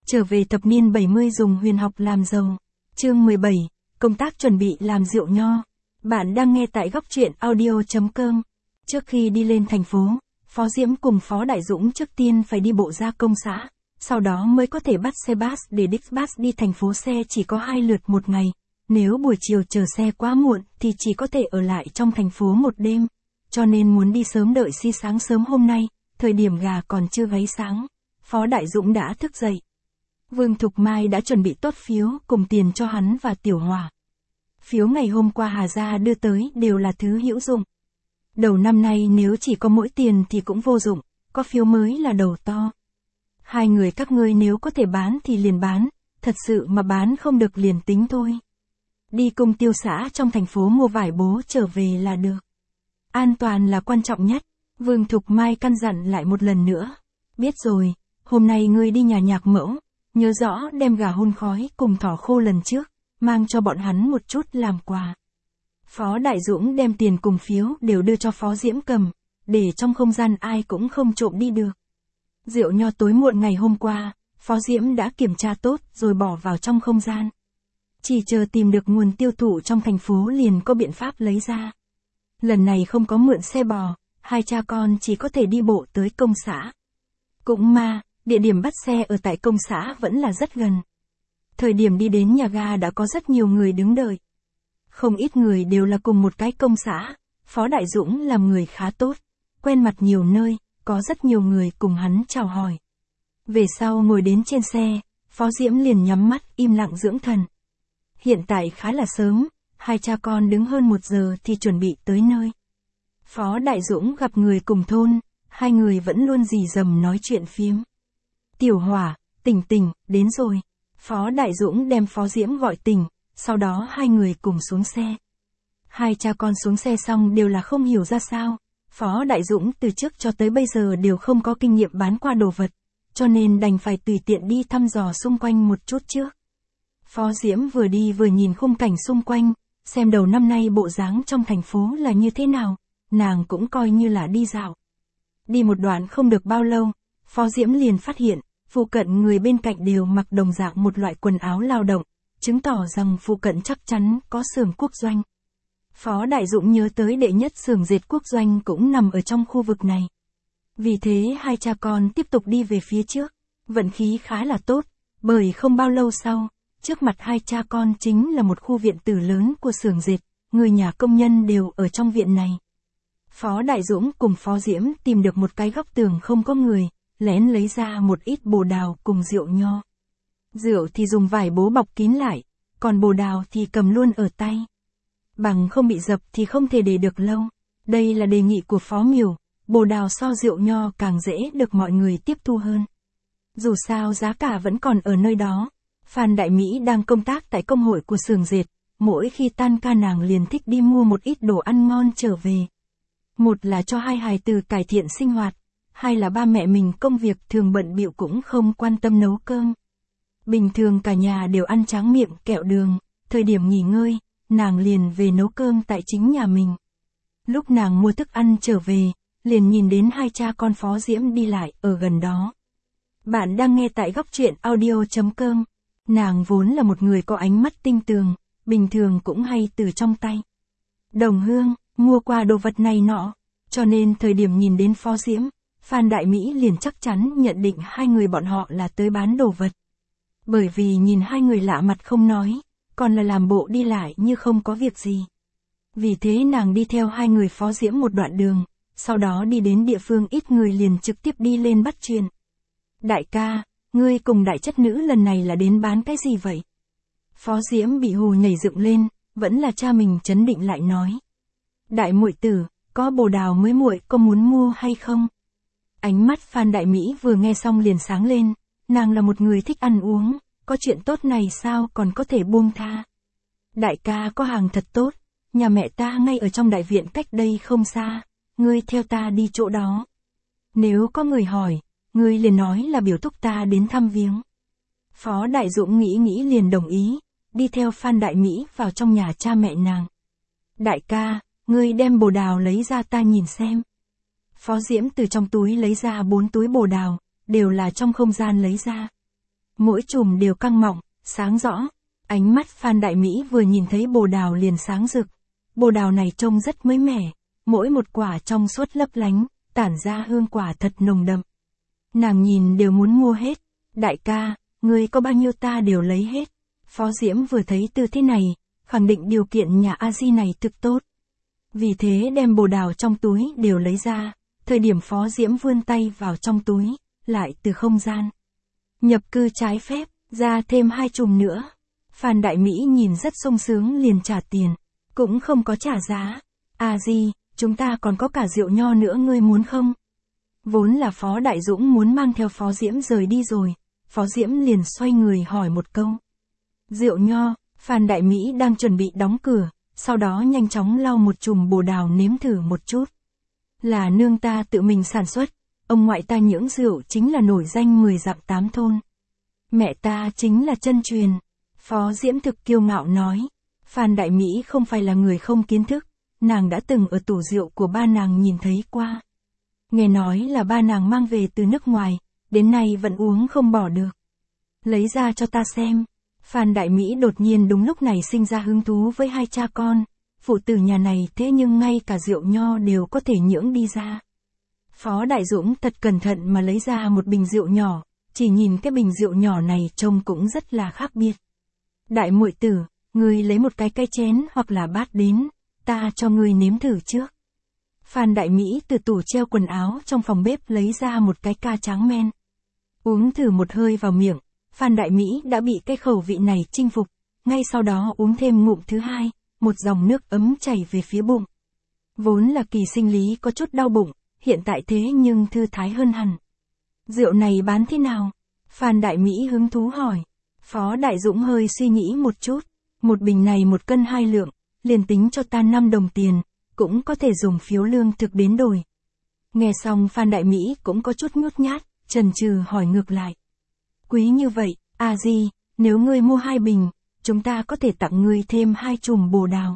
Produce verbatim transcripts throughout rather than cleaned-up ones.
Trở về thập niên bảy mươi dùng huyền học làm giàu. Chương mười bảy, công tác chuẩn bị làm rượu nho. Bạn đang nghe tại góc truyện audio chấm com. Trước khi đi lên thành phố, Phó Diễm cùng Phó Đại Dũng trước tiên phải đi bộ ra công xã, sau đó mới có thể bắt xe bus để đích bus đi thành phố. Xe chỉ có hai lượt một ngày, nếu buổi chiều chờ xe quá muộn thì chỉ có thể ở lại trong thành phố một đêm, cho nên muốn đi sớm đợi si sáng sớm hôm nay, thời điểm gà còn chưa gáy sáng, Phó Đại Dũng đã thức dậy. Vương Thục Mai đã chuẩn bị tốt phiếu cùng tiền cho hắn và Tiểu Hòa. Phiếu ngày hôm qua Hà Gia đưa tới đều là thứ hữu dụng. Đầu năm nay nếu chỉ có mỗi tiền thì cũng vô dụng, có phiếu mới là đầu to. Hai người các ngươi nếu có thể bán thì liền bán, thật sự mà bán không được liền tính thôi. Đi cùng tiêu xã trong thành phố mua vải bố trở về là được. An toàn là quan trọng nhất, Vương Thục Mai căn dặn lại một lần nữa. Biết rồi, hôm nay ngươi đi nhà nhạc mẫu, nhớ rõ đem gà hun khói cùng thỏ khô lần trước, mang cho bọn hắn một chút làm quà. Phó Đại Dũng đem tiền cùng phiếu đều đưa cho Phó Diễm cầm, để trong không gian ai cũng không trộm đi được. Rượu nho tối muộn ngày hôm qua, Phó Diễm đã kiểm tra tốt rồi bỏ vào trong không gian. Chỉ chờ tìm được nguồn tiêu thụ trong thành phố liền có biện pháp lấy ra. Lần này không có mượn xe bò, hai cha con chỉ có thể đi bộ tới công xã. Cũng mà, địa điểm bắt xe ở tại công xã vẫn là rất gần. Thời điểm đi đến nhà ga đã có rất nhiều người đứng đợi. Không ít người đều là cùng một cái công xã, Phó Đại Dũng làm người khá tốt, quen mặt nhiều nơi, có rất nhiều người cùng hắn chào hỏi. Về sau ngồi đến trên xe, Phó Diễm liền nhắm mắt im lặng dưỡng thần. Hiện tại khá là sớm, hai cha con đứng hơn một giờ thì chuẩn bị tới nơi. Phó Đại Dũng gặp người cùng thôn, hai người vẫn luôn rì rầm nói chuyện phiếm. Tiểu Hòa, Tỉnh Tỉnh, đến rồi. Phó Đại Dũng đem Phó Diễm gọi tỉnh, sau đó hai người cùng xuống xe. Hai cha con xuống xe xong đều là không hiểu ra sao. Phó Đại Dũng từ trước cho tới bây giờ đều không có kinh nghiệm bán qua đồ vật, cho nên đành phải tùy tiện đi thăm dò xung quanh một chút trước. Phó Diễm vừa đi vừa nhìn khung cảnh xung quanh, xem đầu năm nay bộ dáng trong thành phố là như thế nào, nàng cũng coi như là đi dạo. Đi một đoạn không được bao lâu, Phó Diễm liền phát hiện, phụ cận người bên cạnh đều mặc đồng dạng một loại quần áo lao động, chứng tỏ rằng phụ cận chắc chắn có xưởng quốc doanh. Phó Đại Dũng nhớ tới đệ nhất xưởng dệt quốc doanh cũng nằm ở trong khu vực này. Vì thế hai cha con tiếp tục đi về phía trước, vận khí khá là tốt, bởi không bao lâu sau, trước mặt hai cha con chính là một khu viện tử lớn của xưởng dệt, người nhà công nhân đều ở trong viện này. Phó Đại Dũng cùng Phó Diễm tìm được một cái góc tường không có người, lén lấy ra một ít bồ đào cùng rượu nho. Rượu thì dùng vải bố bọc kín lại, còn bồ đào thì cầm luôn ở tay. Bằng không bị dập thì không thể để được lâu. Đây là đề nghị của Phó Miểu, bồ đào so rượu nho càng dễ được mọi người tiếp thu hơn. Dù sao giá cả vẫn còn ở nơi đó. Phan Đại Mỹ đang công tác tại công hội của xưởng dệt, mỗi khi tan ca nàng liền thích đi mua một ít đồ ăn ngon trở về. Một là cho hai hài tử cải thiện sinh hoạt, hai là ba mẹ mình công việc thường bận bịu cũng không quan tâm nấu cơm. Bình thường cả nhà đều ăn tráng miệng kẹo đường, thời điểm nghỉ ngơi, nàng liền về nấu cơm tại chính nhà mình. Lúc nàng mua thức ăn trở về, liền nhìn đến hai cha con Phó Diễm đi lại ở gần đó. Bạn đang nghe tại góc truyện audio chấm com. Nàng vốn là một người có ánh mắt tinh tường, bình thường cũng hay từ trong tay đồng hương, mua qua đồ vật này nọ, cho nên thời điểm nhìn đến Phó Diễm, Phan Đại Mỹ liền chắc chắn nhận định hai người bọn họ là tới bán đồ vật. Bởi vì nhìn hai người lạ mặt không nói, còn là làm bộ đi lại như không có việc gì. Vì thế nàng đi theo hai người Phó Diễm một đoạn đường, sau đó đi đến địa phương ít người liền trực tiếp đi lên bắt chuyện. Đại ca, ngươi cùng đại chất nữ lần này là đến bán cái gì vậy? Phó Diễm bị hù nhảy dựng lên, vẫn là cha mình trấn định lại nói. Đại muội tử, có bồ đào mới muội có muốn mua hay không? Ánh mắt Phan Đại Mỹ vừa nghe xong liền sáng lên, nàng là một người thích ăn uống, có chuyện tốt này sao còn có thể buông tha. Đại ca có hàng thật tốt, nhà mẹ ta ngay ở trong đại viện cách đây không xa, ngươi theo ta đi chỗ đó. Nếu có người hỏi, ngươi liền nói là biểu thúc ta đến thăm viếng. Phó Đại Dũng nghĩ nghĩ liền đồng ý, đi theo Phan Đại Mỹ vào trong nhà cha mẹ nàng. Đại ca, ngươi đem bồ đào lấy ra ta nhìn xem. Phó Diễm từ trong túi lấy ra bốn túi bồ đào, đều là trong không gian lấy ra. mỗi chùm đều căng mọng, sáng rõ. Ánh mắt Phan Đại Mỹ vừa nhìn thấy bồ đào liền sáng rực. Bồ đào này trông rất mới mẻ, mỗi một quả trong suốt lấp lánh, tản ra hương quả thật nồng đậm. Nàng nhìn đều muốn mua hết. Đại ca, ngươi có bao nhiêu ta đều lấy hết. Phó Diễm vừa thấy tư thế này, khẳng định điều kiện nhà A Di này thực tốt. Vì thế đem bồ đào trong túi đều lấy ra, thời điểm Phó Diễm vươn tay vào trong túi, lại từ không gian nhập cư trái phép, ra thêm hai chùm nữa. Phan Đại Mỹ nhìn rất sung sướng liền trả tiền, cũng không có trả giá. A Di, chúng ta còn có cả rượu nho nữa ngươi muốn không? Vốn là Phó Đại Dũng muốn mang theo Phó Diễm rời đi rồi, Phó Diễm liền xoay người hỏi một câu. Rượu nho, Phan Đại Mỹ đang chuẩn bị đóng cửa, sau đó nhanh chóng lau một chùm bồ đào nếm thử một chút. Là nương ta tự mình sản xuất, ông ngoại ta nhưỡng rượu chính là nổi danh mười dặm tám thôn. Mẹ ta chính là chân truyền. Phó Diễm thực kiêu ngạo nói. Phan Đại Mỹ không phải là người không kiến thức, nàng đã từng ở tủ rượu của ba nàng nhìn thấy qua. Nghe nói là ba nàng mang về từ nước ngoài, đến nay vẫn uống không bỏ được. Lấy ra cho ta xem. Phan Đại Mỹ đột nhiên đúng lúc này sinh ra hứng thú với hai cha con. Phụ tử nhà này thế nhưng ngay cả rượu nho đều có thể nhưỡng đi ra. Phó Đại Dũng thật cẩn thận mà lấy ra một bình rượu nhỏ, chỉ nhìn cái bình rượu nhỏ này trông cũng rất là khác biệt. Đại muội tử, ngươi lấy một cái cái chén hoặc là bát đến, ta cho ngươi nếm thử trước. Phan Đại Mỹ từ tủ treo quần áo trong phòng bếp lấy ra một cái ca tráng men. Uống thử một hơi vào miệng, Phan Đại Mỹ đã bị cái khẩu vị này chinh phục, ngay sau đó uống thêm ngụm thứ hai, một dòng nước ấm chảy về phía bụng. Vốn là kỳ sinh lý có chút đau bụng, hiện tại thế nhưng thư thái hơn hẳn. Rượu này bán thế nào? Phan Đại Mỹ hứng thú hỏi. Phó Đại Dũng hơi suy nghĩ một chút, một bình này một cân hai lượng, liền tính cho ta năm đồng tiền, cũng có thể dùng phiếu lương thực đến đổi. Nghe xong Phan Đại Mỹ cũng có chút nhút nhát, chần chừ hỏi ngược lại. Quý như vậy, A Di, nếu ngươi mua hai bình, chúng ta có thể tặng ngươi thêm hai chùm bồ đào.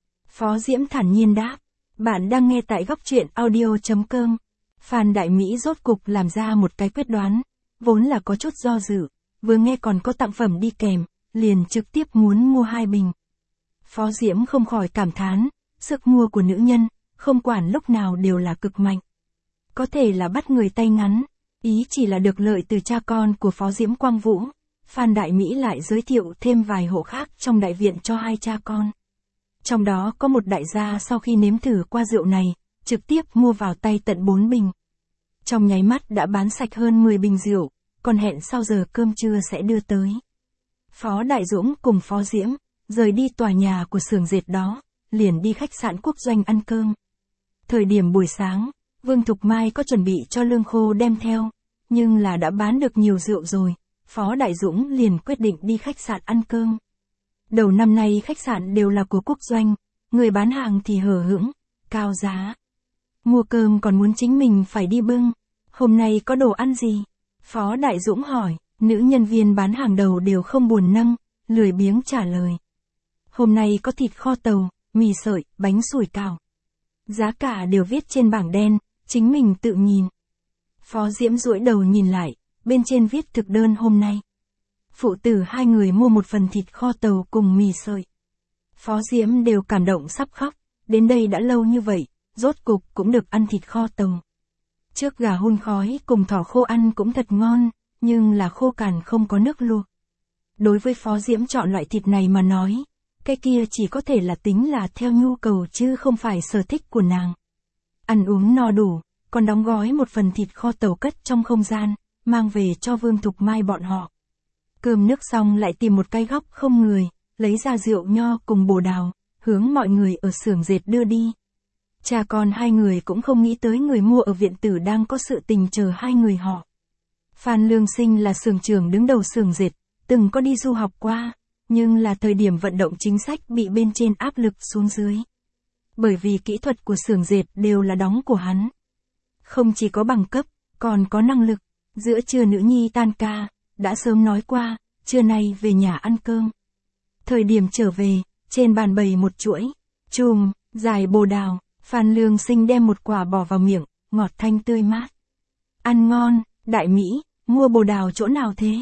Phó Diễm thản nhiên đáp. Bạn đang nghe tại góc truyện audio.com. Phan Đại Mỹ rốt cục làm ra một cái quyết đoán, vốn là có chút do dự, vừa nghe còn có tặng phẩm đi kèm, liền trực tiếp muốn mua hai bình. Phó Diễm không khỏi cảm thán, sức mua của nữ nhân, không quản lúc nào đều là cực mạnh. Có thể là bắt người tay ngắn, ý chỉ là được lợi từ cha con của Phó Diễm Quang Vũ. Phan Đại Mỹ lại giới thiệu thêm vài hộ khác trong đại viện cho hai cha con. Trong đó có một đại gia sau khi nếm thử qua rượu này, trực tiếp mua vào tay tận bốn bình. Trong nháy mắt đã bán sạch hơn mười bình rượu, còn hẹn sau giờ cơm trưa sẽ đưa tới. Phó Đại Dũng cùng Phó Diễm, rời đi tòa nhà của xưởng dệt đó, liền đi khách sạn Quốc Doanh ăn cơm. Thời điểm buổi sáng, Vương Thục Mai có chuẩn bị cho lương khô đem theo, nhưng là đã bán được nhiều rượu rồi, Phó Đại Dũng liền quyết định đi khách sạn ăn cơm. Đầu năm nay khách sạn đều là của Quốc Doanh, người bán hàng thì hở hững, cao giá. Mua cơm còn muốn chính mình phải đi bưng. Hôm nay có đồ ăn gì? Phó Đại Dũng hỏi, nữ nhân viên bán hàng đầu đều không buồn nâng, lười biếng trả lời. Hôm nay có thịt kho tàu, mì sợi, bánh sủi cảo. Giá cả đều viết trên bảng đen, chính mình tự nhìn. Phó Diễm duỗi đầu nhìn lại, bên trên viết thực đơn hôm nay. Phụ tử hai người mua một phần thịt kho tàu cùng mì sợi. Phó Diễm đều cảm động sắp khóc, đến đây đã lâu như vậy, rốt cục cũng được ăn thịt kho tàu. Trước gà hun khói cùng thỏ khô ăn cũng thật ngon, nhưng là khô cằn không có nước luộc. Đối với Phó Diễm chọn loại thịt này mà nói, cái kia chỉ có thể là tính là theo nhu cầu chứ không phải sở thích của nàng. Ăn uống no đủ, còn đóng gói một phần thịt kho tàu cất trong không gian, mang về cho Vương Thục Mai bọn họ. Cơm nước xong lại tìm một cái góc không người, lấy ra rượu nho cùng bồ đào, hướng mọi người ở xưởng dệt đưa đi. Cha con hai người cũng không nghĩ tới người mua ở viện tử đang có sự tình chờ hai người họ. Phan Lương Sinh là xưởng trưởng đứng đầu xưởng dệt, từng có đi du học qua, nhưng là thời điểm vận động chính sách bị bên trên áp lực xuống dưới. Bởi vì kỹ thuật của xưởng dệt đều là đóng của hắn. Không chỉ có bằng cấp, còn có năng lực. Giữa trưa nữ nhi tan ca, đã sớm nói qua, trưa nay về nhà ăn cơm. Thời điểm trở về, trên bàn bày một chuỗi, chùm, dài bồ đào, Phan Lương Sinh đem một quả bỏ vào miệng, ngọt thanh tươi mát. Ăn ngon, Đại Mỹ, mua bồ đào chỗ nào thế?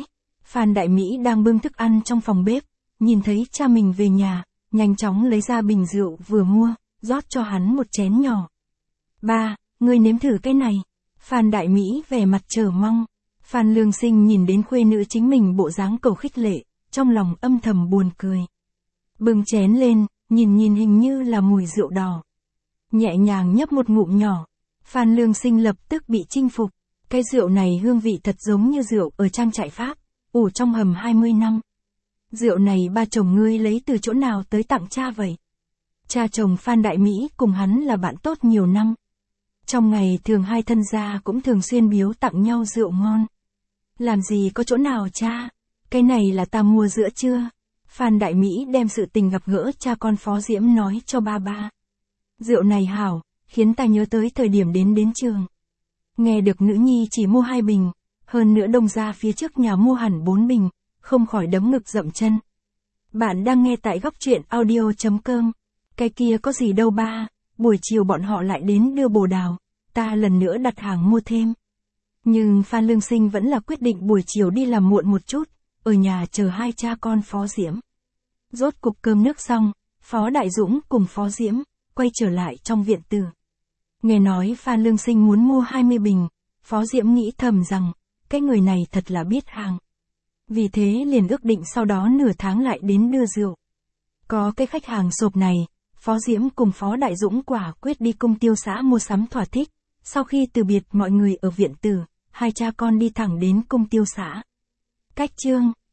Phan Đại Mỹ đang bưng thức ăn trong phòng bếp, nhìn thấy cha mình về nhà, nhanh chóng lấy ra bình rượu vừa mua, rót cho hắn một chén nhỏ. Ba, ngươi nếm thử cái này. Phan Đại Mỹ vẻ mặt chờ mong. Phan Lương Sinh nhìn đến khuê nữ chính mình bộ dáng cầu khích lệ, trong lòng âm thầm buồn cười. Bưng chén lên, nhìn nhìn hình như là mùi rượu đỏ. Nhẹ nhàng nhấp một ngụm nhỏ, Phan Lương Sinh lập tức bị chinh phục. Cái rượu này hương vị thật giống như rượu ở trang trại Pháp, ủ trong hầm hai mươi năm. Rượu này ba chồng ngươi lấy từ chỗ nào tới tặng cha vậy? Cha chồng Phan Đại Mỹ cùng hắn là bạn tốt nhiều năm. Trong ngày thường hai thân gia cũng thường xuyên biếu tặng nhau rượu ngon. Làm gì có chỗ nào cha? Cái này là ta mua giữa trưa. Phan Đại Mỹ đem sự tình gặp gỡ cha con Phó Diễm nói cho ba ba. Rượu này hảo, khiến ta nhớ tới thời điểm đến đến trường. Nghe được nữ nhi chỉ mua hai bình, hơn nữa đông ra phía trước nhà mua hẳn bốn bình, không khỏi đấm ngực dậm chân. Bạn đang nghe tại góc truyện audio chấm com. Cái kia có gì đâu ba, buổi chiều bọn họ lại đến đưa bồ đào, ta lần nữa đặt hàng mua thêm. Nhưng Phan Lương Sinh vẫn là quyết định buổi chiều đi làm muộn một chút, ở nhà chờ hai cha con Phó Diễm. Rốt cục cơm nước xong, Phó Đại Dũng cùng Phó Diễm quay trở lại trong viện tử. Nghe nói Phan Lương Sinh muốn mua hai mươi bình, Phó Diễm nghĩ thầm rằng, cái người này thật là biết hàng. Vì thế liền ước định sau đó nửa tháng lại đến đưa rượu. Có cái khách hàng sộp này, Phó Diễm cùng Phó Đại Dũng quả quyết đi Cung Tiêu xã mua sắm thỏa thích. Sau khi từ biệt mọi người ở viện tử, hai cha con đi thẳng đến Cung Tiêu xã. Cách chương